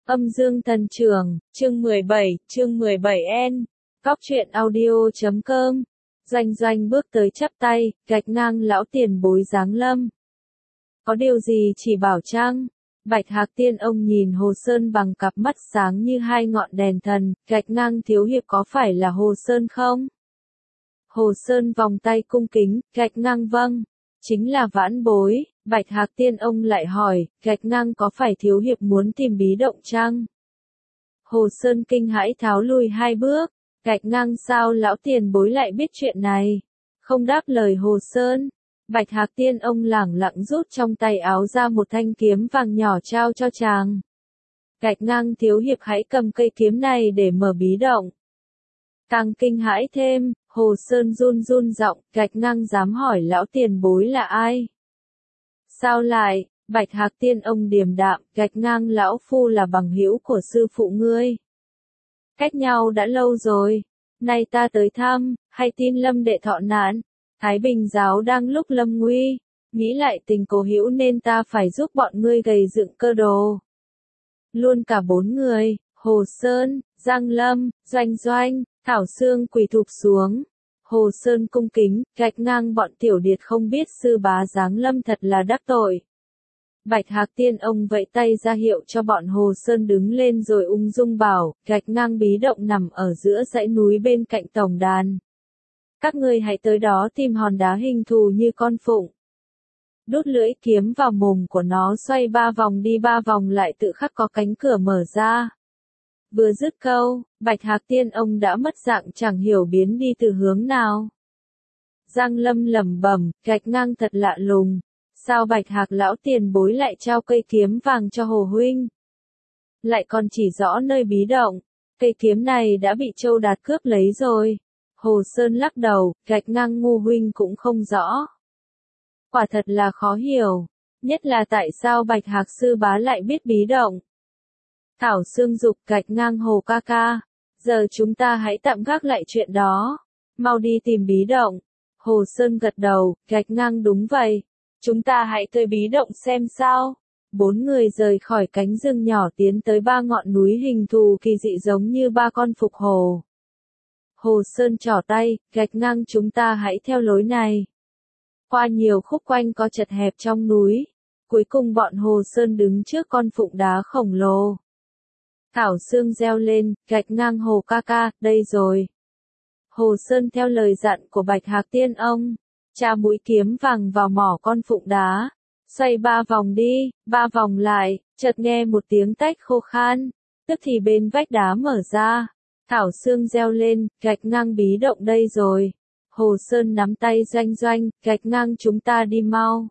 Âm dương thần trưởng, chương 17N. Góc truyện audio.com. Doanh bước tới chắp tay, gạch ngang lão tiền bối giáng lâm. Có điều gì chỉ bảo chăng? Bạch Hạc Tiên ông nhìn Hồ Sơn bằng cặp mắt sáng như hai ngọn đèn thần, gạch ngang thiếu hiệp có phải là Hồ Sơn không? Hồ Sơn vòng tay cung kính, gạch ngang vâng, chính là vãn bối. Bạch Hạc Tiên ông lại hỏi, gạch ngang có phải thiếu hiệp muốn tìm bí động chăng? Hồ Sơn kinh hãi tháo lui hai bước, gạch ngang sao lão tiền bối lại biết chuyện này? Không đáp lời Hồ Sơn. Bạch Hạc Tiên ông lẳng lặng rút trong tay áo ra một thanh kiếm vàng nhỏ trao cho chàng. Gạch ngang thiếu hiệp hãy cầm cây kiếm này để mở bí động. Càng kinh hãi thêm, Hồ Sơn run giọng, gạch ngang dám hỏi lão tiền bối là ai? Sao lại? Bạch Hạc Tiên ông điềm đạm, gạch ngang lão phu là bằng hữu của sư phụ ngươi. Cách nhau đã lâu rồi, nay ta tới thăm, hay tin Lâm đệ thọ nạn, Thái Bình giáo đang lúc lâm nguy, nghĩ lại tình cố hữu nên ta phải giúp bọn ngươi gầy dựng cơ đồ. Luôn cả bốn người, Hồ Sơn, Giang Lâm, Doanh, Thảo Sương quỳ thụp xuống. Hồ Sơn cung kính, gạch ngang bọn tiểu điệt không biết sư bá giáng lâm thật là đắc tội. Bạch Hạc Tiên ông vẫy tay ra hiệu cho bọn Hồ Sơn đứng lên rồi ung dung bảo, gạch ngang bí động nằm ở giữa dãy núi bên cạnh tổng đàn. Các ngươi hãy tới đó tìm hòn đá hình thù như con phụng. Đút lưỡi kiếm vào mồm của nó xoay 3 vòng đi 3 vòng lại tự khắc có cánh cửa mở ra. Vừa dứt câu, Bạch Hạc Tiên ông đã mất dạng chẳng hiểu biến đi từ hướng nào. Giang Lâm lẩm bẩm, gạch ngang thật lạ lùng. Sao Bạch Hạc lão tiền bối lại trao cây kiếm vàng cho Hồ huynh? Lại còn chỉ rõ nơi bí động, cây kiếm này đã bị Châu Đạt cướp lấy rồi. Hồ Sơn lắc đầu, gạch ngang ngu huynh cũng không rõ. Quả thật là khó hiểu, nhất là tại sao Bạch Hạc sư bá lại biết bí động. Thảo Sương dục gạch ngang Hồ ca ca, giờ chúng ta hãy tạm gác lại chuyện đó, mau đi tìm bí động. Hồ Sơn gật đầu, gạch ngang đúng vậy, chúng ta hãy tới bí động xem sao. 4 người rời khỏi cánh rừng nhỏ tiến tới 3 ngọn núi hình thù kỳ dị giống như 3 con phục hồ. Hồ Sơn trỏ tay, gạch ngang chúng ta hãy theo lối này. Qua nhiều khúc quanh có chật hẹp trong núi, cuối cùng bọn Hồ Sơn đứng trước con phụng đá khổng lồ. Thảo Sương reo lên, gạch ngang Hồ ca ca, đây rồi. Hồ Sơn theo lời dặn của Bạch Hạc Tiên ông, tra mũi kiếm vàng vào mỏ con phụng đá, xoay 3 vòng đi, 3 vòng lại, chợt nghe một tiếng tách khô khan, tức thì bên vách đá mở ra. Thảo Sương reo lên, gạch ngang bí động đây rồi. Hồ Sơn nắm tay Doanh, gạch ngang chúng ta đi mau.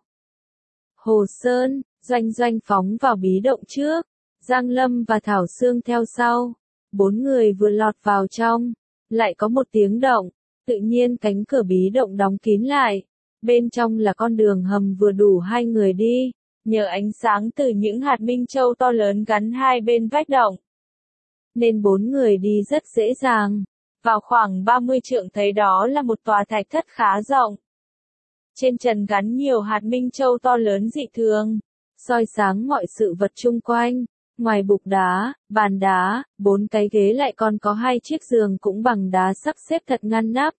Hồ Sơn, Doanh phóng vào bí động trước, Giang Lâm và Thảo Sương theo sau. 4 người vừa lọt vào trong, lại có một tiếng động, tự nhiên cánh cửa bí động đóng kín lại. Bên trong là con đường hầm vừa đủ 2 người đi, nhờ ánh sáng từ những hạt minh châu to lớn gắn hai bên vách động, nên 4 người đi rất dễ dàng. Vào khoảng 30 trượng thấy đó là một tòa thạch thất khá rộng. Trên trần gắn nhiều hạt minh châu to lớn dị thường, soi sáng mọi sự vật chung quanh. Ngoài bục đá, bàn đá, 4 cái ghế lại còn có 2 chiếc giường cũng bằng đá sắp xếp thật ngăn nắp.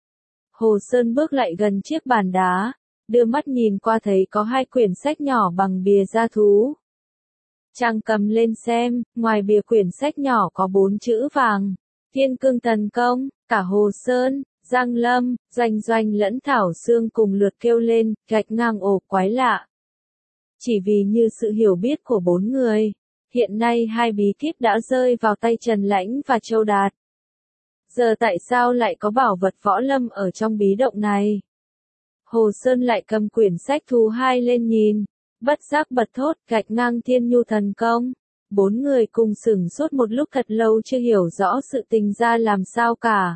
Hồ Sơn bước lại gần chiếc bàn đá, đưa mắt nhìn qua thấy có 2 quyển sách nhỏ bằng bìa da thú. Chàng cầm lên xem, ngoài bìa quyển sách nhỏ có 4 chữ vàng, Thiên Cương Thần Công. Cả Hồ Sơn, Giang Lâm, Doanh lẫn Thảo Sương cùng lượt kêu lên, gạch ngang ồ quái lạ. Chỉ vì như sự hiểu biết của 4 người, hiện nay 2 bí kíp đã rơi vào tay Trần Lãnh và Châu Đạt. Giờ tại sao lại có bảo vật võ lâm ở trong bí động này? Hồ Sơn lại cầm quyển sách thứ 2 lên nhìn, bất giác bật thốt, gạch ngang Thiên Nhu Thần Công. 4 người cùng sửng sốt một lúc thật lâu chưa hiểu rõ sự tình ra làm sao cả.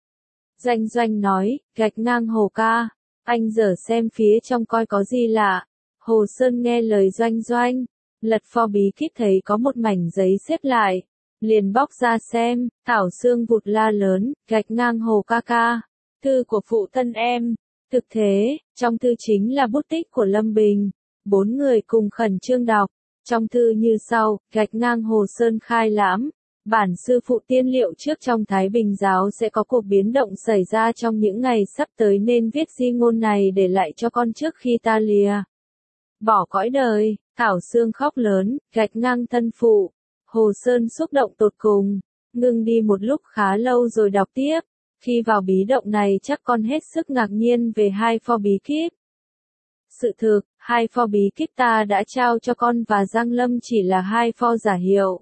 Doanh nói, gạch ngang Hồ ca, anh dở xem phía trong coi có gì lạ. Hồ Sơn nghe lời Doanh, lật pho bí kíp thấy có một mảnh giấy xếp lại, liền bóc ra xem. Thảo Sương vụt la lớn, gạch ngang Hồ ca ca, thư của phụ thân em. Thực thế, trong thư chính là bút tích của Lâm Bình. 4 người cùng khẩn trương đọc, Trong thư như sau, gạch ngang Hồ Sơn khai lãm. Bản sư phụ tiên liệu trước trong Thái Bình giáo sẽ có cuộc biến động xảy ra trong những ngày sắp tới nên viết di ngôn này để lại cho con trước khi ta lìa bỏ cõi đời. Thảo Sương khóc lớn, gạch ngang thân phụ. Hồ Sơn xúc động tột cùng, ngưng đi một lúc khá lâu rồi đọc tiếp. Khi vào bí động này chắc con hết sức ngạc nhiên về hai pho bí kíp. Sự thực, hai pho bí kíp ta đã trao cho con và Giang Lâm chỉ là hai pho giả hiệu.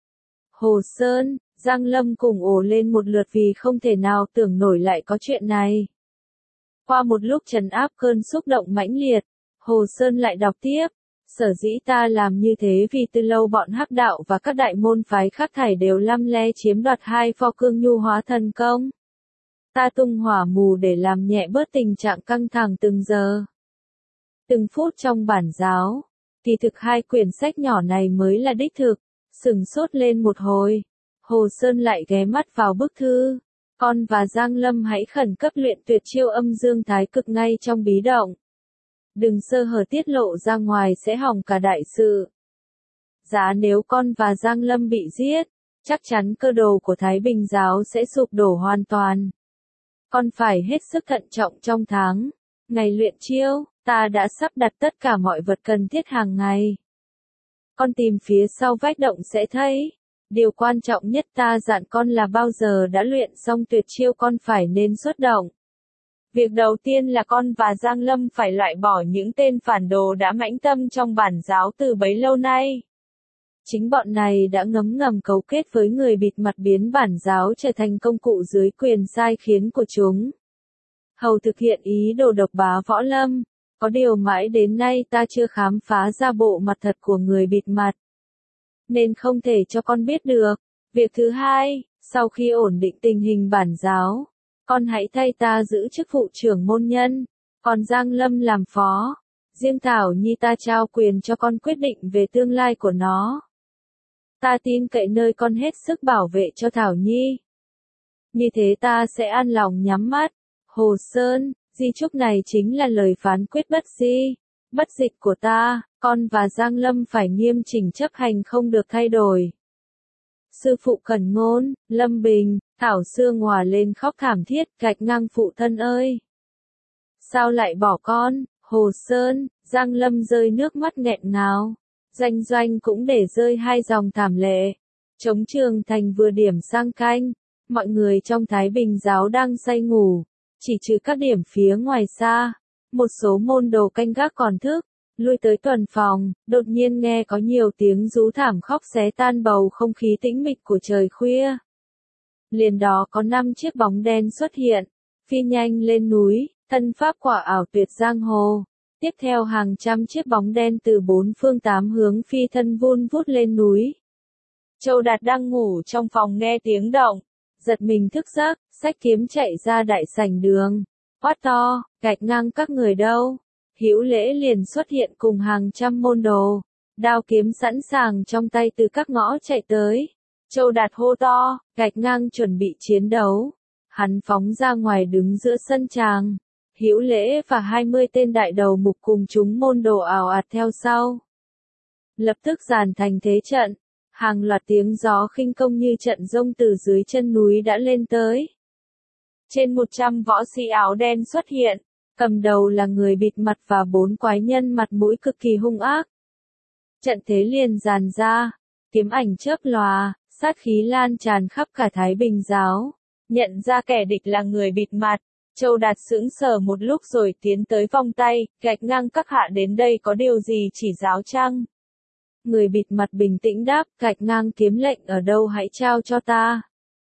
Hồ Sơn, Giang Lâm cùng ồ lên một lượt vì không thể nào tưởng nổi lại có chuyện này. Qua một lúc trấn áp cơn xúc động mãnh liệt, Hồ Sơn lại đọc tiếp. Sở dĩ ta làm như thế vì từ lâu bọn hắc đạo và các đại môn phái khác thảy đều lăm le chiếm đoạt hai pho cương nhu hóa thần công. Ta tung hỏa mù để làm nhẹ bớt tình trạng căng thẳng từng giờ, từng phút trong bản giáo. Kỳ thực hai quyển sách nhỏ này mới là đích thực. Sửng sốt lên một hồi, Hồ Sơn lại ghé mắt vào bức thư. Con và Giang Lâm hãy khẩn cấp luyện tuyệt chiêu âm dương thái cực ngay trong bí động. Đừng sơ hở tiết lộ ra ngoài sẽ hỏng cả đại sự. Giá nếu con và Giang Lâm bị giết, chắc chắn cơ đồ của Thái Bình giáo sẽ sụp đổ hoàn toàn. Con phải hết sức thận trọng trong tháng ngày luyện chiêu, ta đã sắp đặt tất cả mọi vật cần thiết hàng ngày. Con tìm phía sau vách động sẽ thấy. Điều quan trọng nhất ta dặn con là bao giờ đã luyện xong tuyệt chiêu con phải nên xuất động. Việc đầu tiên là con và Giang Lâm phải loại bỏ những tên phản đồ đã mãnh tâm trong bản giáo từ bấy lâu nay. Chính bọn này đã ngấm ngầm cấu kết với người bịt mặt biến bản giáo trở thành công cụ dưới quyền sai khiến của chúng. Hầu thực hiện ý đồ độc bá võ lâm. Có điều mãi đến nay ta chưa khám phá ra bộ mặt thật của người bịt mặt, nên không thể cho con biết được. Việc thứ hai, sau khi ổn định tình hình bản giáo, con hãy thay ta giữ chức vụ trưởng môn nhân, còn Giang Lâm làm phó. Riêng Thảo Nhi ta trao quyền cho con quyết định về tương lai của nó. Ta tin cậy nơi con hết sức bảo vệ cho Thảo Nhi. Như thế ta sẽ an lòng nhắm mắt. Hồ Sơn, di chúc này chính là lời phán quyết bất di, bất dịch của ta, con và Giang Lâm phải nghiêm chỉnh chấp hành không được thay đổi. Sư phụ khẩn ngôn, Lâm Bình, Thảo Sương hòa lên khóc thảm thiết, gạch ngang phụ thân ơi. Sao lại bỏ con, Hồ Sơn, Giang Lâm rơi nước mắt nghẹn ngào. Doanh Doanh cũng để rơi hai dòng thảm lệ. Trống Trường Thành vừa điểm sang canh, mọi người trong Thái Bình giáo đang say ngủ. Chỉ trừ các điểm phía ngoài xa, một số môn đồ canh gác còn thức, lui tới tuần phòng, đột nhiên nghe có nhiều tiếng rú thảm khóc xé tan bầu không khí tĩnh mịch của trời khuya. Liền đó có 5 chiếc bóng đen xuất hiện, phi nhanh lên núi, thân pháp quả ảo tuyệt giang hồ. Tiếp theo hàng trăm chiếc bóng đen từ 4 phương 8 hướng phi thân vun vút lên núi. Châu Đạt đang ngủ trong phòng nghe tiếng động, giật mình thức giấc, xách kiếm chạy ra đại sảnh đường, quát to, gạch ngang các người đâu. Hữu Lễ liền xuất hiện cùng hàng trăm môn đồ, đao kiếm sẵn sàng trong tay từ các ngõ chạy tới. Châu Đạt hô to, gạch ngang chuẩn bị chiến đấu. Hắn phóng ra ngoài đứng giữa sân tràng. Hữu Lễ và 20 tên đại đầu mục cùng chúng môn đồ ào ạt theo sau. Lập tức dàn thành thế trận. Hàng loạt tiếng gió khinh công như trận rông từ dưới chân núi đã lên tới. Trên 100 võ sĩ áo đen xuất hiện, cầm đầu là người bịt mặt và 4 quái nhân mặt mũi cực kỳ hung ác. Trận thế liền dàn ra, kiếm ảnh chớp lòa, sát khí lan tràn khắp cả Thái Bình giáo. Nhận ra kẻ địch là người bịt mặt, Châu Đạt sững sờ một lúc rồi tiến tới vòng tay, gạch ngang các hạ đến đây có điều gì chỉ giáo chăng? Người bịt mặt bình tĩnh đáp, gạch ngang kiếm lệnh ở đâu hãy trao cho ta.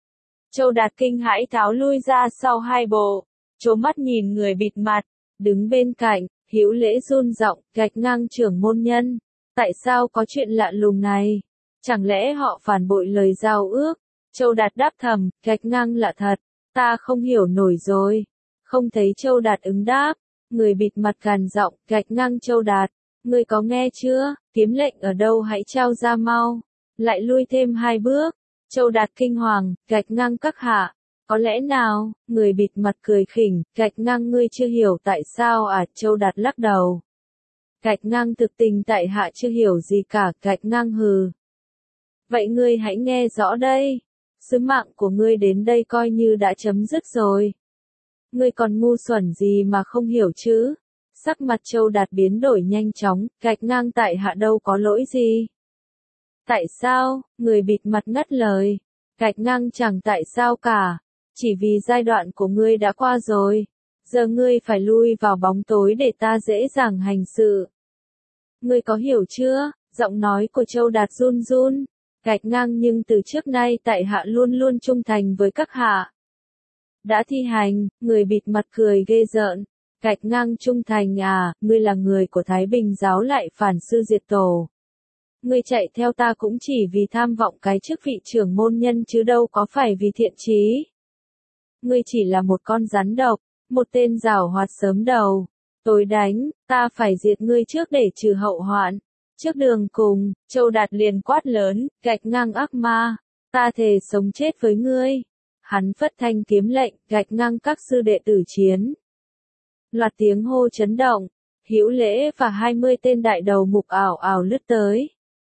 Châu Đạt kinh hãi tháo lui ra sau 2 bộ, trố mắt nhìn người bịt mặt, đứng bên cạnh, Hữu Lễ run giọng, gạch ngang trưởng môn nhân. Tại sao có chuyện lạ lùng này? Chẳng lẽ họ phản bội lời giao ước? Châu Đạt đáp thầm, gạch ngang lạ thật, ta không hiểu nổi rồi. Không thấy Châu Đạt ứng đáp, người bịt mặt gằn giọng, gạch ngang Châu Đạt. Ngươi có nghe chưa, kiếm lệnh ở đâu hãy trao ra mau. Lại lui thêm 2 bước. Châu Đạt kinh hoàng, gạch ngang các hạ. Có lẽ nào, người bịt mặt cười khỉnh, gạch ngang ngươi chưa hiểu tại sao à, Châu Đạt lắc đầu. Gạch ngang thực tình tại hạ chưa hiểu gì cả, gạch ngang hừ. Vậy ngươi hãy nghe rõ đây. Sứ mạng của ngươi đến đây coi như đã chấm dứt rồi. Ngươi còn ngu xuẩn gì mà không hiểu chứ? Sắc mặt Châu Đạt biến đổi nhanh chóng, gạch ngang tại hạ đâu có lỗi gì. Tại sao? Người bịt mặt ngắt lời. Gạch ngang chẳng tại sao cả. Chỉ vì giai đoạn của ngươi đã qua rồi. Giờ ngươi phải lui vào bóng tối để ta dễ dàng hành sự. Ngươi có hiểu chưa? Giọng nói của Châu Đạt run run. Gạch ngang nhưng từ trước nay tại hạ luôn luôn trung thành với các hạ. Đã thi hành, người bịt mặt cười ghê rợn. Gạch ngang trung thành à, ngươi là người của Thái Bình giáo lại phản sư diệt tổ. Ngươi chạy theo ta cũng chỉ vì tham vọng cái chức vị trưởng môn nhân chứ đâu có phải vì thiện chí. Ngươi chỉ là một con rắn độc, một tên giảo hoạt sớm đầu. Tối đánh, ta phải diệt ngươi trước để trừ hậu hoạn. Trước đường cùng, Châu Đạt liền quát lớn, gạch ngang ác ma, ta thề sống chết với ngươi. Hắn phất thanh kiếm lệnh, gạch ngang các sư đệ tử chiến. Loạt tiếng hô chấn động, Hữu Lễ và 20 tên đại đầu mục ảo ảo lướt tới.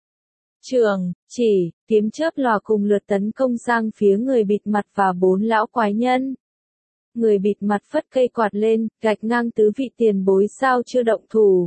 Trường, chỉ, kiếm chớp lòa cùng lượt tấn công sang phía người bịt mặt và 4 lão quái nhân. Người bịt mặt phất cây quạt lên, gạch ngang tứ vị tiền bối sao chưa động thủ.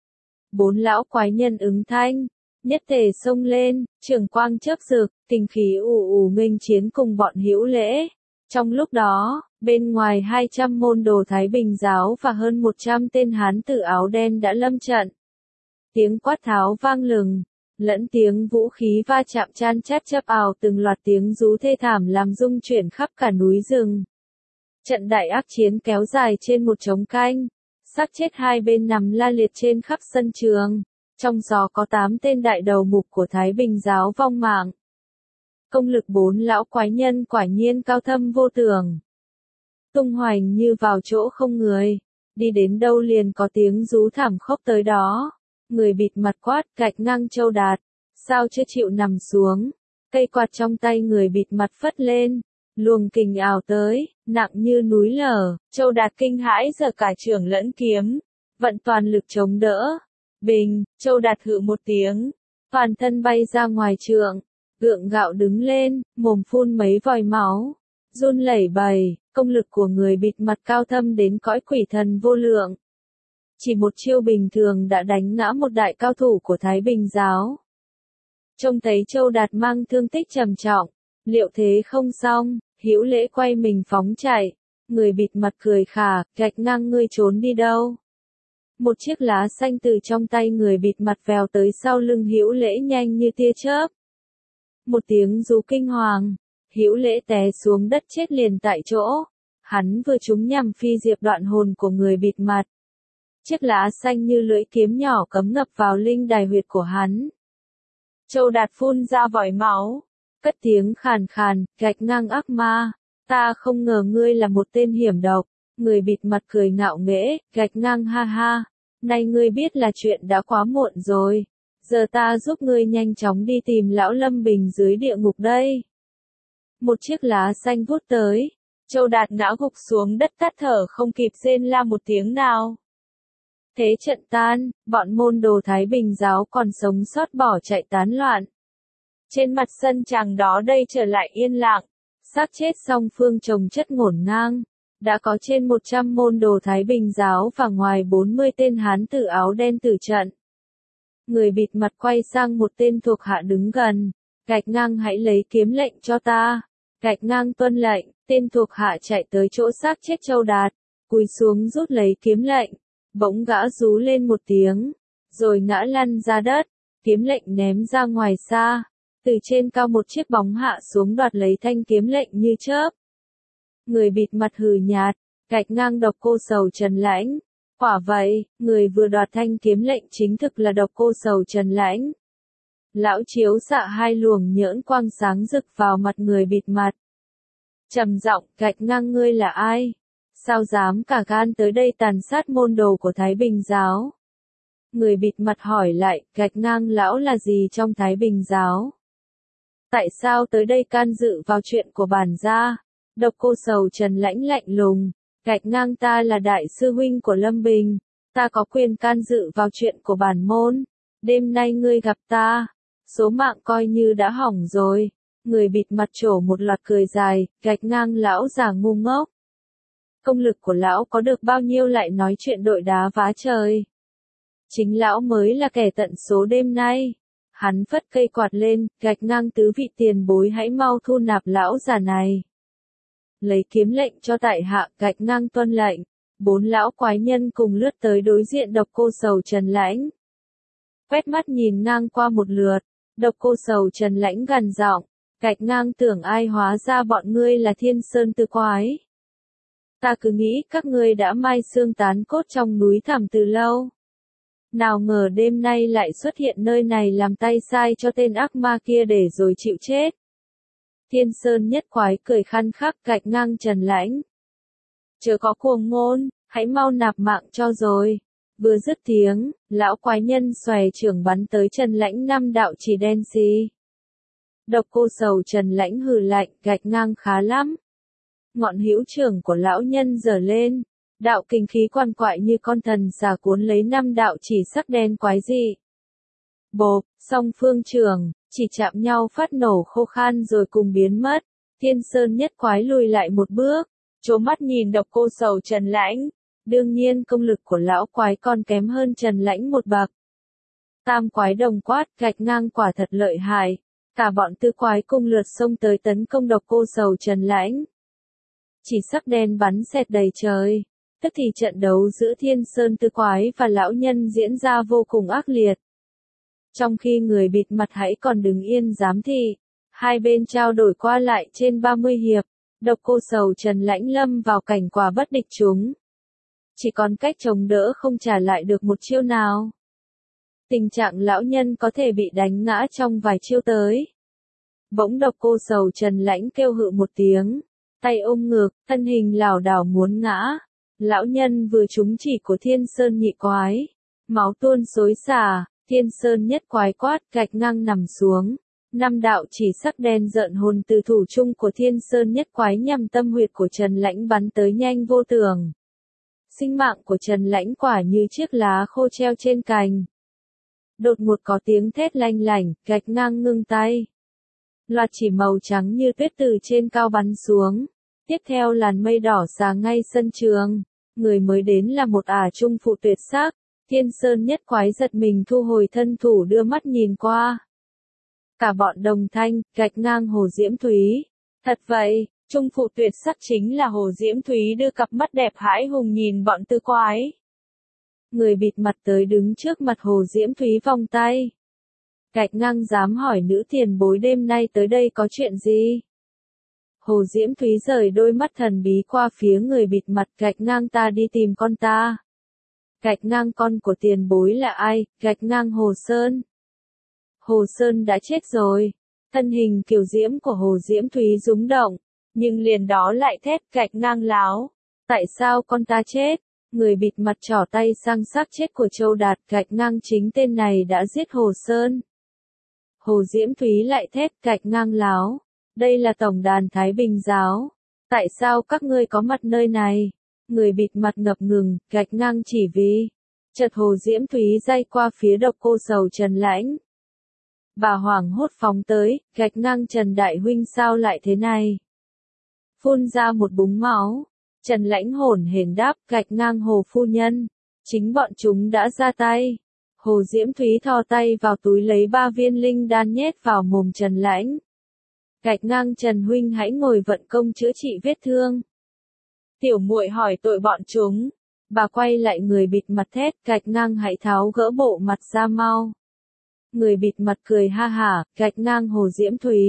4 lão quái nhân ứng thanh, nhất tề xông lên, trường quang chớp rực, kình khí ù ù nghênh chiến cùng bọn Hữu Lễ. Trong lúc đó, bên ngoài 200 môn đồ Thái Bình giáo và hơn 100 tên hán tử áo đen đã lâm trận. Tiếng quát tháo vang lừng, lẫn tiếng vũ khí va chạm chan chát chớp ào, từng loạt tiếng rú thê thảm làm rung chuyển khắp cả núi rừng. Trận đại ác chiến kéo dài trên một trống canh, xác chết hai bên nằm la liệt trên khắp sân trường, trong gió có 8 tên đại đầu mục của Thái Bình giáo vong mạng. Công lực 4 lão quái nhân quả nhiên cao thâm vô tưởng. Tung hoành như vào chỗ không người, đi đến đâu liền có tiếng rú thảm khốc tới đó. Người bịt mặt quát, gạch ngang Châu Đạt, sao chưa chịu nằm xuống. Cây quạt trong tay người bịt mặt phất lên, luồng kình ào tới, nặng như núi lở. Châu Đạt kinh hãi giở cả chưởng lẫn kiếm, vận toàn lực chống đỡ. Bình, Châu Đạt hự một tiếng, toàn thân bay ra ngoài trượng, gượng gạo đứng lên, mồm phun mấy vòi máu, run lẩy bẩy. Công lực của người bịt mặt cao thâm đến cõi quỷ thần vô lượng. Chỉ một chiêu bình thường đã đánh ngã một đại cao thủ của Thái Bình giáo. Trông thấy Châu Đạt mang thương tích trầm trọng, liệu thế không xong, Hữu Lễ quay mình phóng chạy. Người bịt mặt cười khà, gạch ngang ngươi trốn đi đâu. Một chiếc lá xanh từ trong tay người bịt mặt vèo tới sau lưng Hữu Lễ nhanh như tia chớp. Một tiếng rú kinh hoàng, Hữu Lễ té xuống đất chết liền tại chỗ. Hắn vừa trúng nhằm phi diệp đoạn hồn của người bịt mặt. Chiếc lá xanh như lưỡi kiếm nhỏ cắm ngập vào linh đài huyệt của hắn. Châu Đạt phun ra vòi máu, cất tiếng khàn khàn, gạch ngang ác ma, ta không ngờ ngươi là một tên hiểm độc. Người bịt mặt cười ngạo nghễ, gạch ngang ha ha, nay ngươi biết là chuyện đã quá muộn rồi. Giờ ta giúp ngươi nhanh chóng đi tìm lão Lâm Bình dưới địa ngục đây. Một chiếc lá xanh vút tới, Châu Đạt ngã gục xuống đất tắt thở không kịp rên la một tiếng nào. Thế trận tan, bọn môn đồ Thái Bình giáo còn sống sót bỏ chạy tán loạn. Trên mặt sân chàng đó đây trở lại yên lặng, xác chết song phương chồng chất ngổn ngang. Đã có trên 100 môn đồ Thái Bình giáo và ngoài 40 tên hán tử áo đen tử trận. Người bịt mặt quay sang một tên thuộc hạ đứng gần, gạch ngang hãy lấy kiếm lệnh cho ta. Gạch ngang tuân lệnh, tên thuộc hạ chạy tới chỗ xác chết Châu Đạt, cúi xuống rút lấy kiếm lệnh, bỗng gã rú lên một tiếng, rồi ngã lăn ra đất, kiếm lệnh ném ra ngoài xa, từ trên cao một chiếc bóng hạ xuống đoạt lấy thanh kiếm lệnh như chớp. Người bịt mặt hừ nhạt, gạch ngang độc cô Sầu Trần Lãnh, quả vậy, người vừa đoạt thanh kiếm lệnh chính thực là độc cô Sầu Trần Lãnh. Lão chiếu xạ hai luồng nhỡn quang sáng rực vào mặt người bịt mặt. Trầm giọng, gạch ngang ngươi là ai? Sao dám cả gan tới đây tàn sát môn đồ của Thái Bình giáo? Người bịt mặt hỏi lại, gạch ngang lão là gì trong Thái Bình giáo? Tại sao tới đây can dự vào chuyện của bản gia? Độc cô Sầu Trần Lãnh lạnh lùng, gạch ngang ta là đại sư huynh của Lâm Bình. Ta có quyền can dự vào chuyện của bản môn. Đêm nay ngươi gặp ta, số mạng coi như đã hỏng rồi. Người bịt mặt trổ một loạt cười dài, gạch ngang lão già ngu ngốc. Công lực của lão có được bao nhiêu lại nói chuyện đội đá vá trời. Chính lão mới là kẻ tận số đêm nay. Hắn phất cây quạt lên, gạch ngang tứ vị tiền bối hãy mau thu nạp lão già này. Lấy kiếm lệnh cho tại hạ, gạch ngang tuân lệnh. 4 lão quái nhân cùng lướt tới đối diện Độc Cô Sầu Trần Lãnh. Quét mắt nhìn ngang qua một lượt, Độc Cô Sầu Trần Lãnh gằn giọng, gạch ngang tưởng ai hóa ra bọn ngươi là Thiên Sơn Tư Quái. Ta cứ nghĩ các ngươi đã mai xương tán cốt trong núi thẳm từ lâu. Nào ngờ đêm nay lại xuất hiện nơi này làm tay sai cho tên ác ma kia để rồi chịu chết. Thiên Sơn Nhất Quái cười khăn khắc gạch ngang Trần Lãnh. Chớ có cuồng ngôn, hãy mau nạp mạng cho rồi. Vừa dứt tiếng, lão quái nhân xòe trưởng bắn tới Trần Lãnh 5 đạo chỉ đen xì. Độc Cô Sầu Trần Lãnh hừ lạnh, gạch ngang khá lắm. Ngọn hữu trưởng của lão nhân giở lên, đạo kinh khí quan quại như con thần xà cuốn lấy 5 đạo chỉ sắc đen quái dị. Bộp, song phương trường, chỉ chạm nhau phát nổ khô khan rồi cùng biến mất. Thiên Sơn Nhất Quái lùi lại một bước, trố mắt nhìn Độc Cô Sầu Trần Lãnh. Đương nhiên công lực của lão quái còn kém hơn Trần Lãnh một bậc. Tam quái đồng quát, gạch ngang quả thật lợi hại. Cả bọn tư quái cùng lượt xông tới tấn công Độc Cô Sầu Trần Lãnh. Chỉ sắc đen bắn xẹt đầy trời. Tức thì trận đấu giữa Thiên Sơn Tư Quái và lão nhân diễn ra vô cùng ác liệt. Trong khi người bịt mặt hãy còn đứng yên giám thị, hai bên trao đổi qua lại trên 30 hiệp, Độc Cô Sầu Trần Lãnh lâm vào cảnh quả bất địch chúng. Chỉ còn cách chống đỡ không trả lại được một chiêu nào. Tình trạng lão nhân có thể bị đánh ngã trong vài chiêu tới. Bỗng Độc Cô Sầu Trần Lãnh kêu hự một tiếng, tay ôm ngực, thân hình lảo đảo muốn ngã. Lão nhân vừa trúng chỉ của Thiên Sơn Nhị Quái, máu tuôn xối xả. Thiên Sơn Nhất Quái quát, gạch ngang nằm xuống. 5 đạo chỉ sắc đen rợn hồn từ thủ trung của Thiên Sơn Nhất Quái nhằm tâm huyệt của Trần Lãnh bắn tới nhanh vô tưởng. Sinh mạng của Trần Lãnh quả như chiếc lá khô treo trên cành. Đột ngột có tiếng thét lanh lảnh, gạch ngang ngưng tay. Loạt chỉ màu trắng như tuyết từ trên cao bắn xuống. Tiếp theo làn mây đỏ xà ngay sân trường. Người mới đến là một ả trung phụ tuyệt sắc. Thiên Sơn Nhất Quái giật mình thu hồi thân thủ đưa mắt nhìn qua. Cả bọn đồng thanh, gạch ngang Hồ Diễm Thúy. Thật vậy, trung phụ tuyệt sắc chính là Hồ Diễm Thúy đưa cặp mắt đẹp hãi hùng nhìn bọn tư quái. Người bịt mặt tới đứng trước mặt Hồ Diễm Thúy vòng tay. Gạch ngang dám hỏi nữ tiền bối đêm nay tới đây có chuyện gì? Hồ Diễm Thúy rời đôi mắt thần bí qua phía người bịt mặt, gạch ngang ta đi tìm con ta. Gạch ngang con của tiền bối là ai? Gạch ngang Hồ Sơn. Hồ Sơn đã chết rồi. Thân hình kiều diễm của Hồ Diễm Thúy rúng động, nhưng liền đó lại thét, gạch ngang láo. Tại sao con ta chết? Người bịt mặt trỏ tay sang xác chết của Châu Đạt, gạch ngang chính tên này đã giết Hồ Sơn. Hồ Diễm Thúy lại thét, gạch ngang láo. Đây là tổng đàn Thái Bình giáo. Tại sao các ngươi có mặt nơi này? Người bịt mặt ngập ngừng, gạch ngang chỉ vì. Chợt Hồ Diễm Thúy day qua phía Độc Cô Sầu Trần Lãnh. Bà hoảng hốt phóng tới, gạch ngang Trần Đại Huynh sao lại thế này? Phun ra một búng máu. Trần Lãnh hổn hển đáp, gạch ngang Hồ Phu Nhân. Chính bọn chúng đã ra tay. Hồ Diễm Thúy thò tay vào túi lấy 3 viên linh đan nhét vào mồm Trần Lãnh. Gạch ngang Trần Huynh hãy ngồi vận công chữa trị vết thương. Tiểu muội hỏi tội bọn chúng. Bà quay lại người bịt mặt thét, gạch ngang hãy tháo gỡ bộ mặt ra mau. Người bịt mặt cười ha hả, gạch ngang Hồ Diễm Thúy.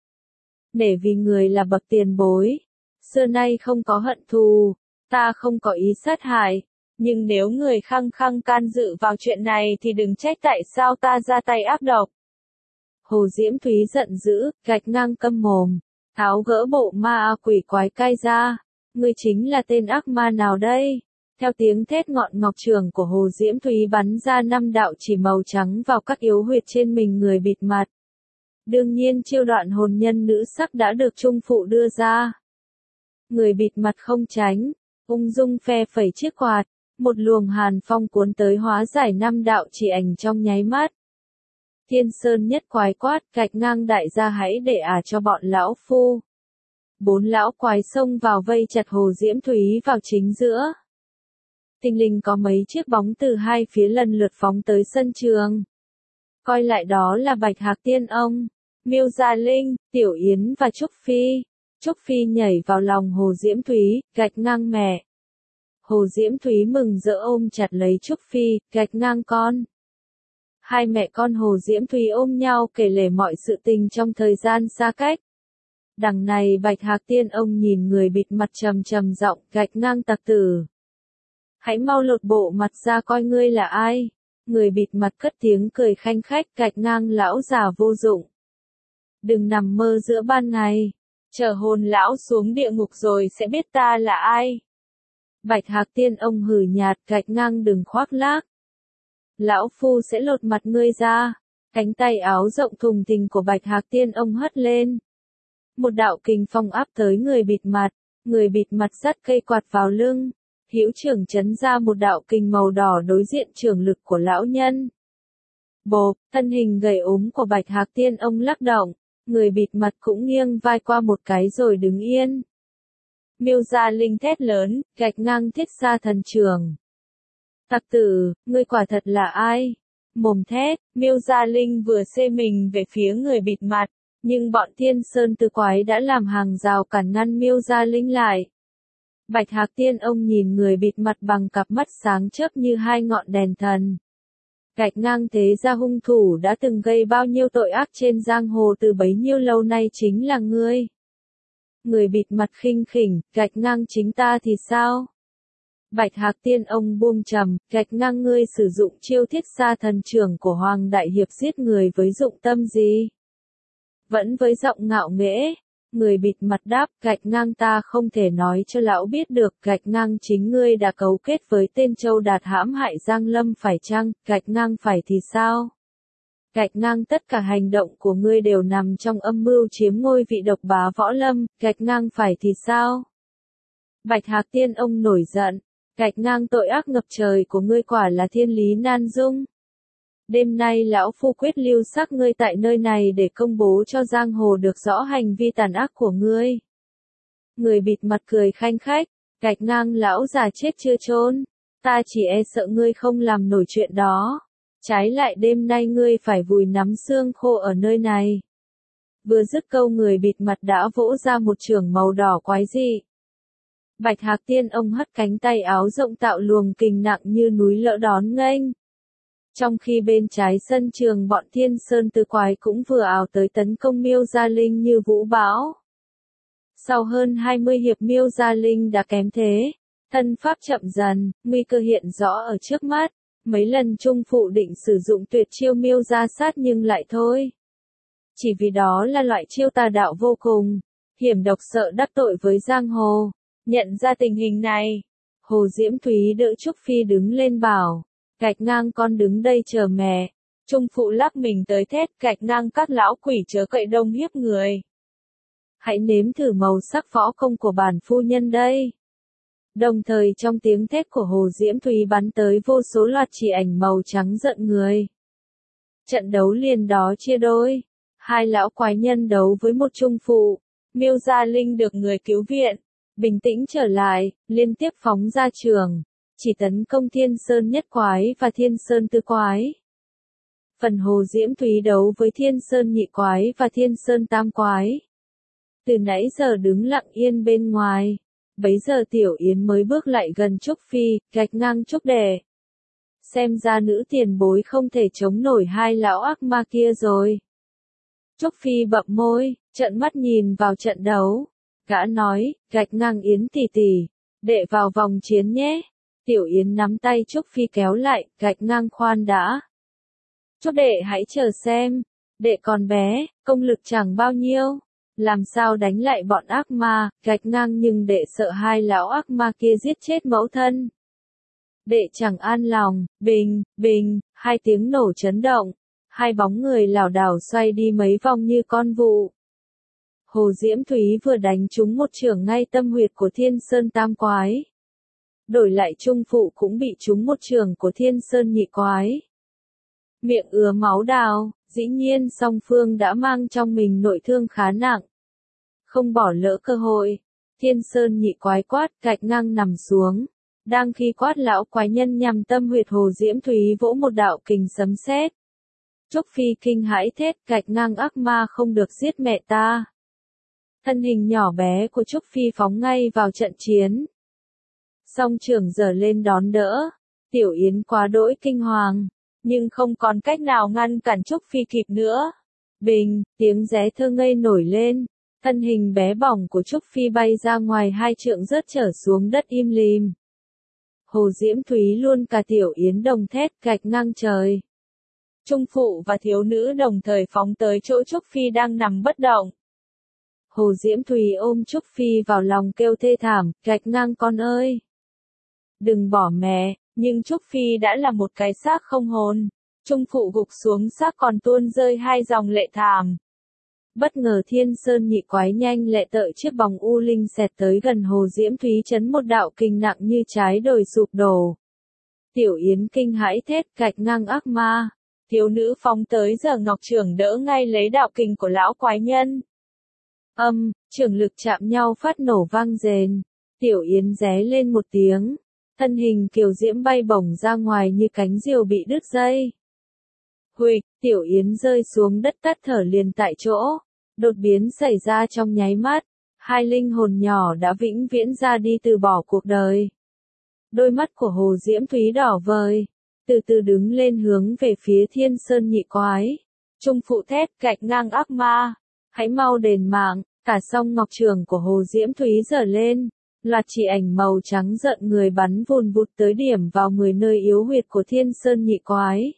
Để vì người là bậc tiền bối. Xưa nay không có hận thù, ta không có ý sát hại. Nhưng nếu người khăng khăng can dự vào chuyện này thì đừng trách tại sao ta ra tay ác độc. Hồ Diễm Thúy giận dữ, gạch ngang câm mồm. Tháo gỡ bộ ma quỷ quái cai ra. Ngươi chính là tên ác ma nào đây? Theo tiếng thét ngọn ngọc trường của Hồ Diễm Thúy bắn ra 5 đạo chỉ màu trắng vào các yếu huyệt trên mình người bịt mặt. Đương nhiên chiêu đoạn hồn nhân nữ sắc đã được trung phụ đưa ra. Người bịt mặt không tránh, ung dung phe phẩy chiếc quạt, Một luồng hàn phong cuốn tới hóa giải năm đạo chỉ ảnh trong nháy mắt. Thiên Sơn nhất quái quát, gạch ngang đại gia hãy để cho bọn lão phu. 4 lão quái xông vào vây chặt Hồ Diễm Thúy vào chính giữa. Tinh linh có mấy chiếc bóng từ hai phía lần lượt phóng tới sân trường. Coi lại đó là Bạch Hạc Tiên Ông, Miêu Gia Linh, Tiểu Yến và Trúc Phi. Trúc Phi nhảy vào lòng Hồ Diễm Thúy, gạch ngang mẹ. Hồ Diễm Thúy mừng rỡ ôm chặt lấy Trúc Phi, gạch ngang con. Hai mẹ con Hồ Diễm Thúy ôm nhau kể lể mọi sự tình trong thời gian xa cách. Đằng này Bạch Hạc Tiên Ông nhìn người bịt mặt trầm trầm giọng, gạch ngang tặc tử. Hãy mau lột bộ mặt ra coi ngươi là ai. Người bịt mặt cất tiếng cười khanh khách, gạch ngang lão già vô dụng. Đừng nằm mơ giữa ban ngày. Chờ hồn lão xuống địa ngục rồi sẽ biết ta là ai. Bạch Hạc Tiên Ông hừ nhạt, gạch ngang đừng khoác lác. Lão phu sẽ lột mặt ngươi ra. Cánh tay áo rộng thùng thình của Bạch Hạc Tiên Ông hất lên. Một đạo kình phong áp tới người bịt mặt. Người bịt mặt dắt cây quạt vào lưng. Hữu trưởng chấn ra một đạo kình màu đỏ đối diện trưởng lực của lão nhân. Bộp, thân hình gầy ốm của Bạch Hạc Tiên Ông lắc động. Người bịt mặt cũng nghiêng vai qua một cái rồi đứng yên. Miêu Gia Linh thét lớn, gạch ngang Thiết Gia Thần Trường. Tặc tử, ngươi quả thật là ai? Mồm thét, Miêu Gia Linh vừa xê mình về phía người bịt mặt, nhưng bọn Thiên Sơn Tư Quái đã làm hàng rào cản ngăn Miêu Gia Linh lại. Bạch Hạc Tiên Ông nhìn người bịt mặt bằng cặp mắt sáng chớp như hai ngọn đèn thần. Gạch ngang thế ra hung thủ đã từng gây bao nhiêu tội ác trên giang hồ từ bấy nhiêu lâu nay chính là ngươi. Người bịt mặt khinh khỉnh, gạch ngang chính ta thì sao? Bạch Hạc Tiên Ông buông trầm, gạch ngang ngươi sử dụng chiêu Thiết Gia Thần Trưởng của Hoàng Đại Hiệp giết người với dụng tâm gì? Vẫn với giọng ngạo nghễ. Người bịt mặt đáp, gạch ngang ta không thể nói cho lão biết được, gạch ngang chính ngươi đã cấu kết với tên Châu Đạt hãm hại Giang Lâm phải chăng, gạch ngang phải thì sao? Gạch ngang tất cả hành động của ngươi đều nằm trong âm mưu chiếm ngôi vị độc bá Võ Lâm, gạch ngang phải thì sao? Bạch Hạc Tiên Ông nổi giận, gạch ngang tội ác ngập trời của ngươi quả là thiên lý nan dung. Đêm nay lão phu quyết lưu xác ngươi tại nơi này để công bố cho giang hồ được rõ hành vi tàn ác của ngươi. Người bịt mặt cười khanh khách, gạch ngang lão già chết chưa chôn, ta chỉ e sợ ngươi không làm nổi chuyện đó. Trái lại đêm nay ngươi phải vùi nắm xương khô ở nơi này. Vừa dứt câu người bịt mặt đã vỗ ra một chưởng màu đỏ quái dị. Bạch Hạc Tiên Ông hất cánh tay áo rộng tạo luồng kình nặng như núi lỡ đón nghênh. Trong khi bên trái sân trường bọn Thiên Sơn Tư Quái cũng vừa ào tới tấn công Miêu Gia Linh như vũ bão. Sau hơn 20 hiệp Miêu Gia Linh đã kém thế. Thân pháp chậm dần, nguy cơ hiện rõ ở trước mắt. Mấy lần Trung Phụ định sử dụng tuyệt chiêu Miêu Gia Sát nhưng lại thôi. Chỉ vì đó là loại chiêu tà đạo vô cùng, hiểm độc sợ đắc tội với giang hồ. Nhận ra tình hình này, Hồ Diễm Thúy đỡ Trúc Phi đứng lên bảo, gạch ngang con đứng đây chờ mẹ. Trung Phụ lắc mình tới thét, gạch ngang các lão quỷ chớ cậy đông hiếp người. Hãy nếm thử màu sắc võ công của bản phu nhân đây. Đồng thời trong tiếng thét của Hồ Diễm Thúy bắn tới vô số loạt chỉ ảnh màu trắng giận người. Trận đấu liền đó chia đôi. Hai lão quái nhân đấu với một Trung Phụ. Miêu Gia Linh được người cứu viện. Bình tĩnh trở lại, liên tiếp phóng ra trường. Chỉ tấn công Thiên Sơn Nhất Quái và Thiên Sơn Tư Quái. Phần Hồ Diễm Thúy đấu với Thiên Sơn Nhị Quái và Thiên Sơn Tam Quái. Từ nãy giờ đứng lặng yên bên ngoài. Bấy giờ Tiểu Yến mới bước lại gần Trúc Phi, gạch ngang Trúc Đệ. Xem ra nữ tiền bối không thể chống nổi hai lão ác ma kia rồi. Trúc Phi bậm môi, trợn mắt nhìn vào trận đấu. Gã nói, gạch ngang Yến tỷ tỷ, đệ vào vòng chiến nhé. Tiểu Yến nắm tay Trúc Phi kéo lại, gạch ngang khoan đã. Trúc đệ hãy chờ xem, đệ còn bé, công lực chẳng bao nhiêu. Làm sao đánh lại bọn ác ma, gạch ngang nhưng đệ sợ hai lão ác ma kia giết chết mẫu thân. Đệ chẳng an lòng, bình, bình, hai tiếng nổ chấn động. Hai bóng người lảo đảo xoay đi mấy vòng như con vụ. Hồ Diễm Thúy vừa đánh trúng một chưởng ngay tâm huyệt của Thiên Sơn Tam Quái. đổi lại Trung Phụ cũng bị trúng một trường của Thiên Sơn Nhị Quái. Miệng ứa máu đào, dĩ nhiên song phương đã mang trong mình nội thương khá nặng. Không bỏ lỡ cơ hội, Thiên Sơn Nhị Quái quát gạch ngang nằm xuống. Đang khi quát lão quái nhân nhằm tâm huyệt Hồ Diễm Thúy vỗ một đạo kình sấm sét. Trúc Phi kinh hãi thét gạch ngang ác ma không được giết mẹ ta. Thân hình nhỏ bé của Trúc Phi phóng ngay vào trận chiến. Song trưởng giở lên đón đỡ, Tiểu Yến quá đỗi kinh hoàng, nhưng không còn cách nào ngăn cản Trúc Phi kịp nữa. Bình, tiếng ré thơ ngây nổi lên, thân hình bé bỏng của Trúc Phi bay ra ngoài 2 trượng rớt trở xuống đất im lìm. Hồ Diễm Thúy luôn cả Tiểu Yến đồng thét gạch ngang trời. Trung Phụ và thiếu nữ đồng thời phóng tới chỗ Trúc Phi đang nằm bất động. Hồ Diễm Thúy ôm Trúc Phi vào lòng kêu thê thảm, gạch ngang con ơi. Đừng bỏ mẹ, nhưng Trúc Phi đã là một cái xác không hồn. Trung Phụ gục xuống xác còn tuôn rơi 2 dòng lệ thảm. Bất ngờ Thiên Sơn Nhị Quái nhanh lẹ tợi chiếc bóng u linh xẹt tới gần Hồ Diễm Thúy chấn một đạo kình nặng như trái đồi sụp đổ. Tiểu Yến kinh hãi thét gạch ngang ác ma. Thiếu nữ phóng tới giờ Ngọc Trưởng đỡ ngay lấy đạo kình của lão quái nhân. Trưởng lực chạm nhau phát nổ vang rền. Tiểu Yến ré lên một tiếng. Thân hình kiều diễm bay bổng ra ngoài như cánh diều bị đứt dây. Huỵch, Tiểu Yến rơi xuống đất tắt thở liền tại chỗ. Đột biến xảy ra trong nháy mắt. 2 linh hồn nhỏ đã vĩnh viễn ra đi từ bỏ cuộc đời. Đôi mắt của Hồ Diễm Thúy đỏ vời. Từ từ đứng lên hướng về phía Thiên Sơn Nhị Quái. Trung Phụ thét gạch ngang ác ma. Hãy mau đền mạng, cả song ngọc trường của Hồ Diễm Thúy giở lên. Loạt chỉ ảnh màu trắng rợn người bắn vùn vụt tới điểm vào 10 nơi yếu huyệt của Thiên Sơn Nhị Quái.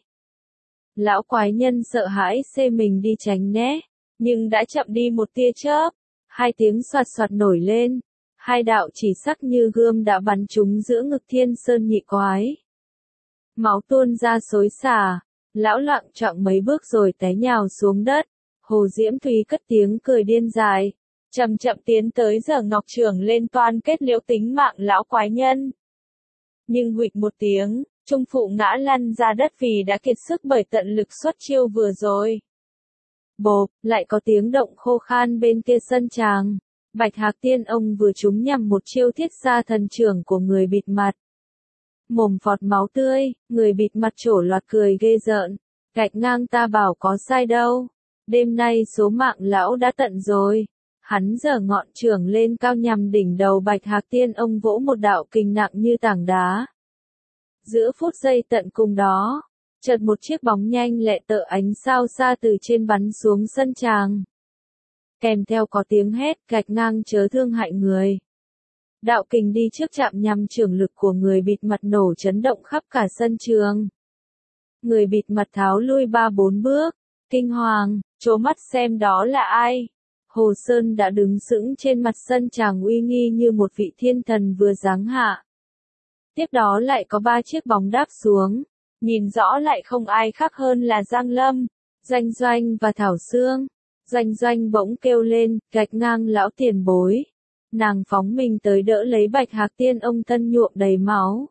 Lão quái nhân sợ hãi xê mình đi tránh né, nhưng đã chậm đi một tia chớp. 2 tiếng xoạt xoạt nổi lên. 2 đạo chỉ sắc như gươm đã bắn trúng giữa ngực Thiên Sơn Nhị Quái. Máu tuôn ra xối xả, lão loạng choạng mấy bước rồi té nhào xuống đất. Hồ Diễm Thúy cất tiếng cười điên dại, chậm chậm tiến tới giờ Ngọc Trường lên toan kết liễu tính mạng lão quái nhân. Nhưng huỵch một tiếng, Trung Phụ ngã lăn ra đất vì đã kiệt sức bởi tận lực xuất chiêu vừa rồi. Bộp, lại có tiếng động khô khan bên kia sân tràng. Bạch Hạc Tiên Ông vừa trúng nhằm một chiêu thiết xa thần trưởng của người bịt mặt. Mồm phọt máu tươi, người bịt mặt trổ loạt cười ghê rợn. Gạch ngang ta bảo có sai đâu. Đêm nay số mạng lão đã tận rồi. Hắn giở ngọn trưởng lên cao nhằm đỉnh đầu Bạch Hạc Tiên Ông vỗ một đạo kình nặng như tảng đá. Giữa phút giây tận cùng đó, chợt một chiếc bóng nhanh lẹ tợ ánh sao xa từ trên bắn xuống sân tràng. Kèm theo có tiếng hét gạch ngang chớ thương hại người. Đạo kình đi trước chạm nhằm trưởng lực của người bịt mặt nổ chấn động khắp cả sân trường. Người bịt mặt tháo lui 3-4 bước, kinh hoàng, trố mắt xem đó là ai. Hồ Sơn đã đứng sững trên mặt sân tràng uy nghi như một vị thiên thần vừa giáng hạ. Tiếp đó lại có 3 chiếc bóng đáp xuống, nhìn rõ lại không ai khác hơn là Giang Lâm, Doanh Doanh và Thảo Sương. Doanh Doanh bỗng kêu lên, gạch ngang lão tiền bối. Nàng phóng mình tới đỡ lấy Bạch Hạc Tiên Ông thân nhuộm đầy máu.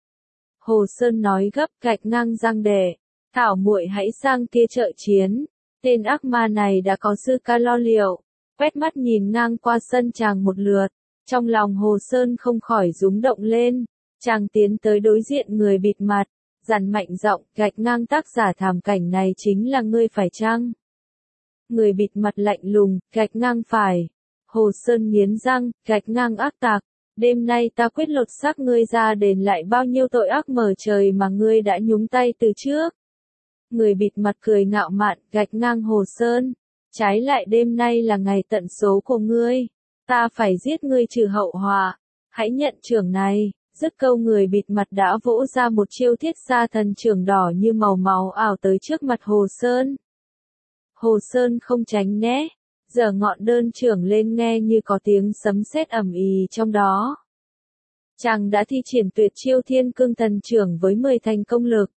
Hồ Sơn nói gấp gạch ngang Giang đệ, Thảo muội hãy sang kia trợ chiến. Tên ác ma này đã có sư ca lo liệu. Quét mắt nhìn ngang qua sân tràng một lượt, trong lòng Hồ Sơn không khỏi rúng động lên. Chàng tiến tới đối diện người bịt mặt, dằn mạnh giọng, gạch ngang tác giả thảm cảnh này chính là ngươi phải chăng? Người bịt mặt lạnh lùng, gạch ngang phải. Hồ Sơn nghiến răng, gạch ngang ác tặc. Đêm nay ta quyết lột xác ngươi ra đền lại bao nhiêu tội ác mở trời mà ngươi đã nhúng tay từ trước. Người bịt mặt cười ngạo mạn, gạch ngang Hồ Sơn. Trái lại đêm nay là ngày tận số của ngươi. Ta phải giết ngươi trừ hậu họa. Hãy nhận trưởng này. Dứt câu người bịt mặt đã vỗ ra một chiêu thiết xa thần trưởng đỏ như màu máu ảo tới trước mặt Hồ Sơn. Hồ Sơn không tránh né, giở ngọn đơn trưởng lên nghe như có tiếng sấm sét ầm ĩ trong đó. Chàng đã thi triển tuyệt chiêu Thiên Cương Thần Trưởng với 10 thành công lực.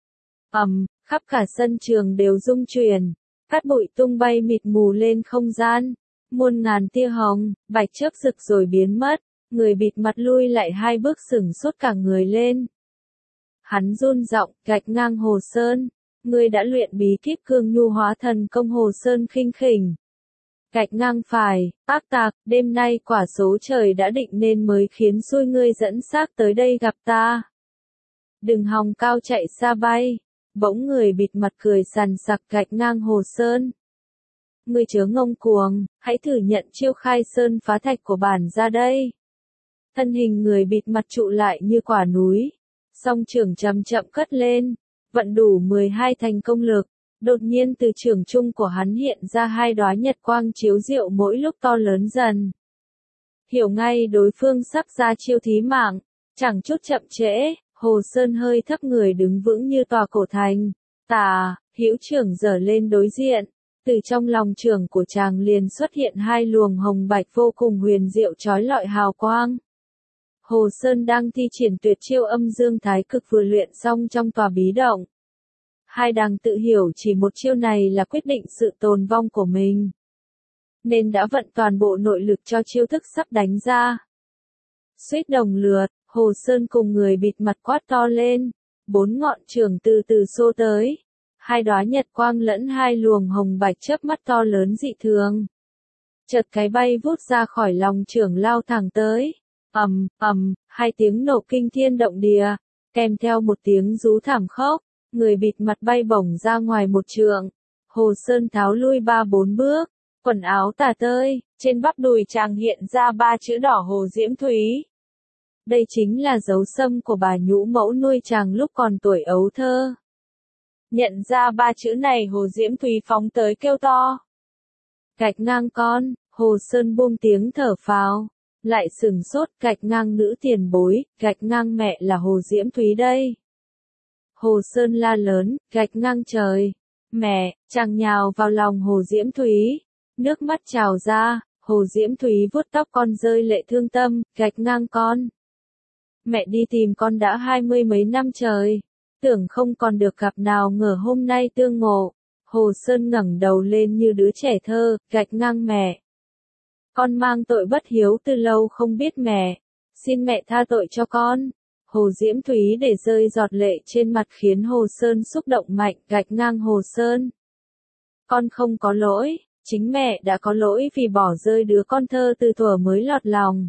Khắp cả sân trường đều rung chuyển, cát bụi tung bay mịt mù lên không gian, muôn ngàn tia hồng, bạch chớp rực rồi biến mất. Người bịt mặt lui lại 2 bước sửng sốt cả người lên. Hắn run giọng, gạch ngang Hồ Sơn. Ngươi đã luyện bí kíp cương nhu hóa thần công. Hồ Sơn khinh khỉnh. Gạch ngang phải, ác tạc, đêm nay quả số trời đã định nên mới khiến xui ngươi dẫn xác tới đây gặp ta. Đừng hòng cao chạy xa bay. Bỗng người bịt mặt cười sằn sặc gạch ngang Hồ Sơn. Ngươi chớ ngông cuồng, hãy thử nhận chiêu khai sơn phá thạch của bản ra đây. Thân hình người bịt mặt trụ lại như quả núi. Song trưởng chậm chậm cất lên, vận đủ 12 thành công lực. Đột nhiên từ trưởng trung của hắn hiện ra 2 đóa nhật quang chiếu diệu mỗi lúc to lớn dần. Hiểu ngay đối phương sắp ra chiêu thí mạng, chẳng chút chậm trễ, Hồ Sơn hơi thấp người đứng vững như tòa cổ thành. Tà, hữu trưởng giở lên đối diện, từ trong lòng trưởng của chàng liền xuất hiện 2 luồng hồng bạch vô cùng huyền diệu chói lọi hào quang. Hồ Sơn đang thi triển tuyệt chiêu âm dương thái cực vừa luyện xong trong tòa bí động. Hai đằng tự hiểu chỉ một chiêu này là quyết định sự tồn vong của mình, nên đã vận toàn bộ nội lực cho chiêu thức sắp đánh ra. Suýt đồng lượt, Hồ Sơn cùng người bịt mặt quát to lên, 4 ngọn chưởng từ từ xô tới. 2 đóa nhật quang lẫn 2 luồng hồng bạch chớp mắt to lớn dị thường. Chợt cái bay vút ra khỏi lòng chưởng lao thẳng tới. Ầm, ầm, 2 tiếng nổ kinh thiên động địa, kèm theo một tiếng rú thảm khốc, người bịt mặt bay bổng ra ngoài 1 trượng. Hồ Sơn tháo lui 3-4 bước, quần áo tả tơi, trên bắp đùi chàng hiện ra 3 chữ đỏ Hồ Diễm Thúy. Đây chính là dấu xâm của bà nhũ mẫu nuôi chàng lúc còn tuổi ấu thơ. Nhận ra 3 chữ này Hồ Diễm Thúy phóng tới kêu to. Gạch ngang con, Hồ Sơn buông tiếng thở phào. Lại sừng sốt, gạch ngang nữ tiền bối, gạch ngang mẹ là Hồ Diễm Thúy đây. Hồ Sơn la lớn, gạch ngang trời. Mẹ, chàng nhào vào lòng Hồ Diễm Thúy. Nước mắt trào ra, Hồ Diễm Thúy vuốt tóc con rơi lệ thương tâm, gạch ngang con. Mẹ đi tìm con đã 20 mấy năm trời. Tưởng không còn được gặp nào ngờ hôm nay tương ngộ. Hồ Sơn ngẩng đầu lên như đứa trẻ thơ, gạch ngang mẹ. Con mang tội bất hiếu từ lâu không biết mẹ. Xin mẹ tha tội cho con. Hồ Diễm Thúy để rơi giọt lệ trên mặt khiến Hồ Sơn xúc động mạnh, gạch ngang Hồ Sơn. Con không có lỗi, chính mẹ đã có lỗi vì bỏ rơi đứa con thơ từ thuở mới lọt lòng.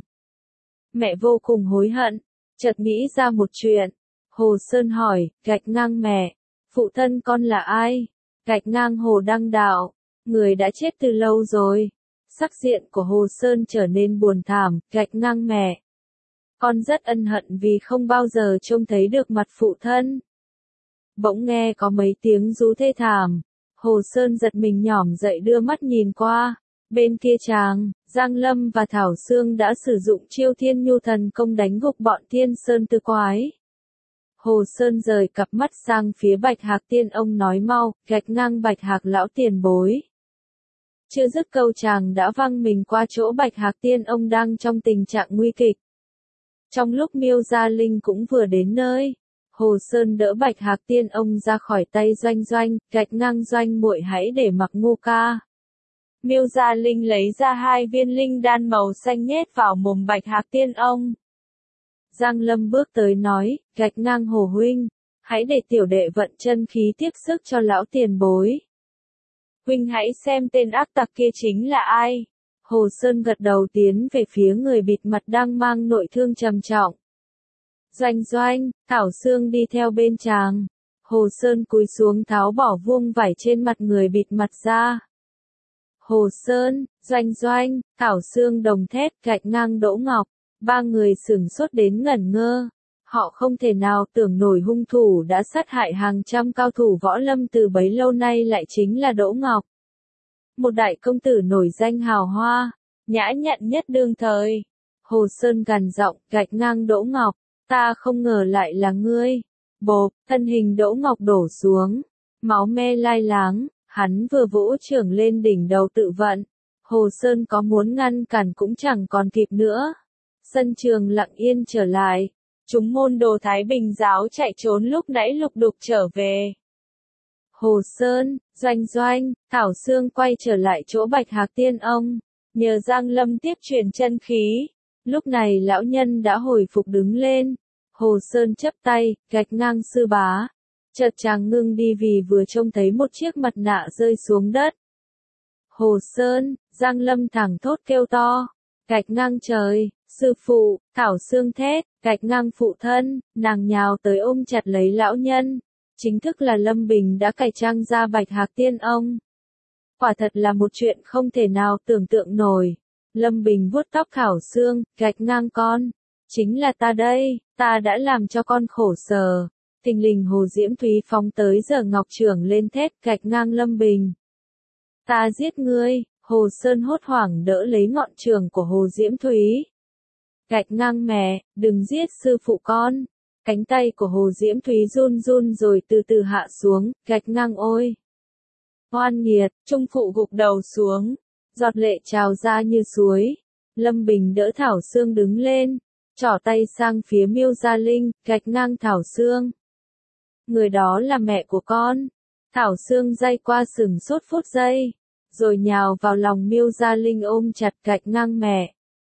Mẹ vô cùng hối hận, chợt nghĩ ra một chuyện. Hồ Sơn hỏi, gạch ngang mẹ, phụ thân con là ai? Gạch ngang Hồ Đăng Đạo, người đã chết từ lâu rồi. Sắc diện của Hồ Sơn trở nên buồn thảm, gạch ngang mẹ. Con rất ân hận vì không bao giờ trông thấy được mặt phụ thân. Bỗng nghe có mấy tiếng rú thê thảm. Hồ Sơn giật mình nhỏm dậy đưa mắt nhìn qua. Bên kia chàng, Giang Lâm và Thảo Sương đã sử dụng chiêu Thiên Nhu Thần Công đánh gục bọn Thiên Sơn Tư Quái. Hồ Sơn rời cặp mắt sang phía Bạch Hạc Tiên ông nói mau, gạch ngang Bạch Hạc lão tiền bối. Chưa dứt câu chàng đã văng mình qua chỗ Bạch Hạc Tiên ông đang trong tình trạng nguy kịch. Trong lúc Miêu Gia Linh cũng vừa đến nơi, Hồ Sơn đỡ Bạch Hạc Tiên ông ra khỏi tay Doanh Doanh, gạch ngang Doanh muội hãy để mặc ngu ca. Miêu Gia Linh lấy ra 2 viên linh đan màu xanh nhét vào mồm Bạch Hạc Tiên ông. Giang Lâm bước tới nói, gạch ngang Hồ huynh, hãy để tiểu đệ vận chân khí tiếp sức cho lão tiền bối. Huynh hãy xem tên ác tặc kia chính là ai. Hồ Sơn gật đầu tiến về phía người bịt mặt đang mang nội thương trầm trọng. Doanh Doanh, Thảo Sương đi theo bên chàng. Hồ Sơn cúi xuống tháo bỏ vuông vải trên mặt người bịt mặt ra. Hồ Sơn, Doanh Doanh, Thảo Sương đồng thét gạch ngang Đỗ Ngọc. 3 người sửng sốt đến ngẩn ngơ. Họ không thể nào tưởng nổi hung thủ đã sát hại hàng trăm cao thủ võ lâm từ bấy lâu nay lại chính là Đỗ Ngọc. Một đại công tử nổi danh hào hoa, nhã nhặn nhất đương thời. Hồ Sơn gằn giọng, gạch ngang Đỗ Ngọc, ta không ngờ lại là ngươi. Bộp, thân hình Đỗ Ngọc đổ xuống, máu me lai láng, hắn vừa vỗ chưởng lên đỉnh đầu tự vận. Hồ Sơn có muốn ngăn cản cũng chẳng còn kịp nữa. Sân trường lặng yên trở lại. Chúng môn đồ Thái Bình giáo chạy trốn lúc nãy lục đục trở về. Hồ Sơn, Doanh Doanh, Thảo Sương quay trở lại chỗ Bạch Hạc Tiên ông. Nhờ Giang Lâm tiếp truyền chân khí. Lúc này lão nhân đã hồi phục đứng lên. Hồ Sơn chắp tay, gạch ngang sư bá. Chợt chàng ngưng đi vì vừa trông thấy một chiếc mặt nạ rơi xuống đất. Hồ Sơn, Giang Lâm thẳng thốt kêu to. Gạch ngang trời, sư phụ, Thảo Sương thét, gạch ngang phụ thân, nàng nhào tới ôm chặt lấy lão nhân. Chính thức là Lâm Bình đã cải trang ra Bạch Hạc Tiên Ông. Quả thật là một chuyện không thể nào tưởng tượng nổi. Lâm Bình vuốt tóc Thảo Sương, gạch ngang con. Chính là ta đây, ta đã làm cho con khổ sở. Thình lình Hồ Diễm Thúy phóng tới giờ Ngọc Trưởng lên thét gạch ngang Lâm Bình. Ta giết ngươi, Hồ Sơn hốt hoảng đỡ lấy ngọn trường của Hồ Diễm Thúy. Gạch ngang mẹ, đừng giết sư phụ con. Cánh tay của Hồ Diễm Thúy run run rồi từ từ hạ xuống, gạch ngang ôi. Oan nghiệt, trung phụ gục đầu xuống. Giọt lệ trào ra như suối. Lâm Bình đỡ Thảo Sương đứng lên. Trỏ tay sang phía Miêu Gia Linh, gạch ngang Thảo Sương. Người đó là mẹ của con. Thảo Sương day qua sừng sốt phút giây. Rồi nhào vào lòng Miêu Gia Linh ôm chặt gạch ngang mẹ.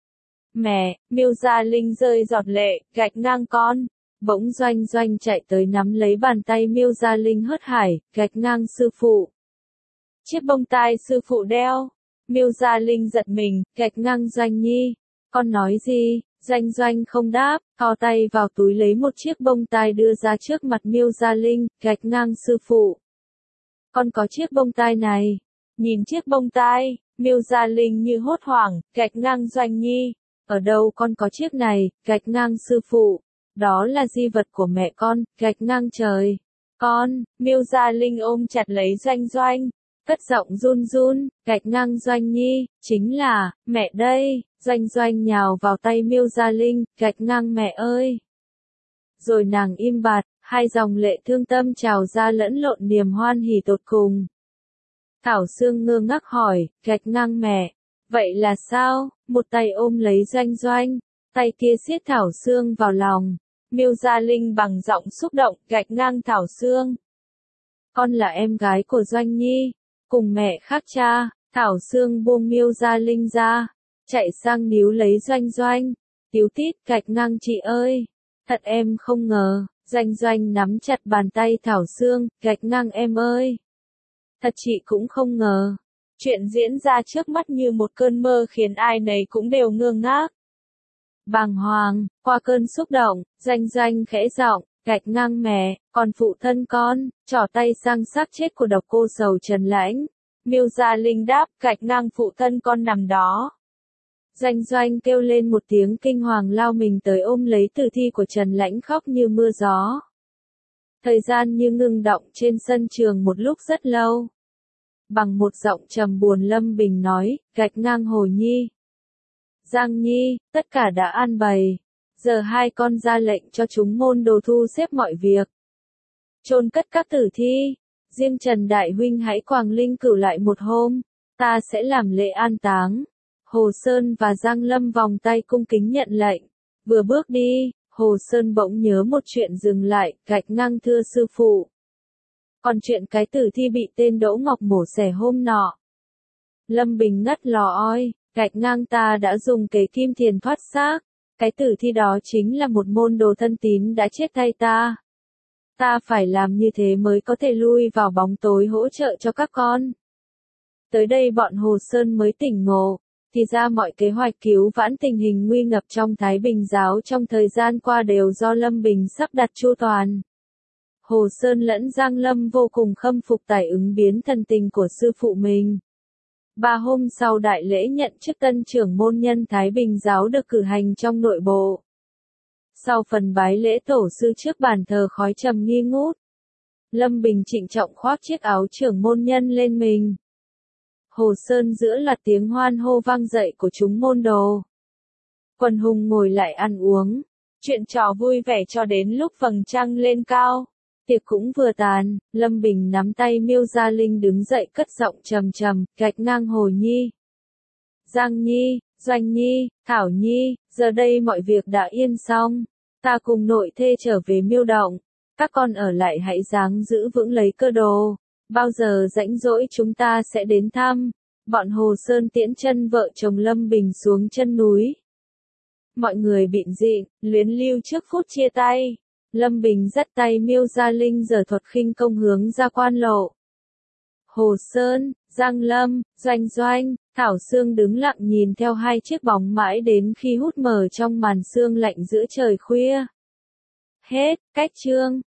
Mẹ, Miêu Gia Linh rơi giọt lệ, gạch ngang con. Bỗng Doanh Doanh chạy tới nắm lấy bàn tay Miêu Gia Linh hớt hải, gạch ngang sư phụ. Chiếc bông tai sư phụ đeo. Miêu Gia Linh giật mình, gạch ngang Doanh Nhi. Con nói gì? Doanh Doanh không đáp, thò tay vào túi lấy một chiếc bông tai đưa ra trước mặt Miêu Gia Linh, gạch ngang sư phụ. Con có chiếc bông tai này. Nhìn chiếc bông tai, Miêu Gia Linh như hốt hoảng, gạch ngang Doanh Nhi. Ở đâu con có chiếc này, gạch ngang sư phụ. Đó là di vật của mẹ con, gạch ngang trời. Con, Miêu Gia Linh ôm chặt lấy Doanh Doanh. Cất giọng run run, gạch ngang Doanh Nhi, chính là, mẹ đây. Doanh Doanh nhào vào tay Miêu Gia Linh, gạch ngang mẹ ơi. Rồi nàng im bặt, hai dòng lệ thương tâm trào ra lẫn lộn niềm hoan hỉ tột cùng. Thảo Sương ngơ ngác hỏi, gạch ngang mẹ. Vậy là sao? Một tay ôm lấy Doanh Doanh, tay kia siết Thảo Sương vào lòng. Miêu Gia Linh bằng giọng xúc động, gạch ngang Thảo Sương. Con là em gái của Doanh Nhi, cùng mẹ khác cha. Thảo Sương buông Miêu Gia Linh ra, chạy sang níu lấy Doanh Doanh. Tíu tít, gạch ngang chị ơi. Thật em không ngờ. Doanh Doanh nắm chặt bàn tay Thảo Sương, gạch ngang em ơi. Thật chị cũng không ngờ. Chuyện diễn ra trước mắt như một cơn mơ khiến ai nấy cũng đều ngơ ngác. Bàng hoàng, qua cơn xúc động, Doanh Doanh khẽ giọng, gạch ngang mẹ, còn phụ thân con, trỏ tay sang xác chết của độc cô Sầu Trần Lãnh. Miêu Gia Linh đáp, gạch ngang phụ thân con nằm đó. Doanh Doanh kêu lên một tiếng kinh hoàng lao mình tới ôm lấy tử thi của Trần Lãnh khóc như mưa gió. Thời gian như ngưng động trên sân trường một lúc rất lâu. Bằng một giọng trầm buồn Lâm Bình nói, gạch ngang Hồ Nhi. Giang Nhi, tất cả đã an bày. Giờ hai con ra lệnh cho chúng môn đồ thu xếp mọi việc. Chôn cất các tử thi. Riêng Trần Đại Huynh hãy quàng linh cửu lại một hôm. Ta sẽ làm lễ an táng. Hồ Sơn và Giang Lâm vòng tay cung kính nhận lệnh. Vừa bước đi, Hồ Sơn bỗng nhớ một chuyện dừng lại, gạch ngang thưa sư phụ. Còn chuyện cái tử thi bị tên Đỗ Ngọc mổ xẻ hôm nọ. Lâm Bình ngất lò oi, gạch ngang ta đã dùng kế kim thiền thoát xác. Cái tử thi đó chính là một môn đồ thân tín đã chết thay ta. Ta phải làm như thế mới có thể lui vào bóng tối hỗ trợ cho các con. Tới đây bọn Hồ Sơn mới tỉnh ngộ. Thì ra mọi kế hoạch cứu vãn tình hình nguy ngập trong Thái Bình giáo trong thời gian qua đều do Lâm Bình sắp đặt chu toàn. Hồ Sơn lẫn Giang Lâm vô cùng khâm phục tài ứng biến thần tình của sư phụ mình. 3 hôm sau đại lễ nhận chức tân trưởng môn nhân Thái Bình giáo được cử hành trong nội bộ. Sau phần bái lễ tổ sư trước bàn thờ khói trầm nghi ngút, Lâm Bình trịnh trọng khoác chiếc áo trưởng môn nhân lên mình. Hồ Sơn giữa loạt tiếng hoan hô vang dậy của chúng môn đồ. Quần hùng ngồi lại ăn uống, chuyện trò vui vẻ cho đến lúc vầng trăng lên cao. Tiệc cũng vừa tàn, Lâm Bình nắm tay Miêu Gia Linh đứng dậy cất giọng trầm trầm, gạch ngang Hồ Nhi. Giang Nhi, Doanh Nhi, Thảo Nhi, giờ đây mọi việc đã yên xong. Ta cùng nội thê trở về Miêu Động. Các con ở lại hãy ráng giữ vững lấy cơ đồ. Bao giờ rảnh rỗi chúng ta sẽ đến thăm. Bọn Hồ Sơn tiễn chân vợ chồng Lâm Bình xuống chân núi. Mọi người bịn rịn, luyến lưu trước phút chia tay. Lâm Bình dắt tay Miêu Gia Linh giở thuật khinh công hướng ra quan lộ. Hồ Sơn, Giang Lâm, Doanh Doanh, Thảo Sương đứng lặng nhìn theo hai chiếc bóng mãi đến khi hút mờ trong màn sương lạnh giữa trời khuya. Hết, cách chương.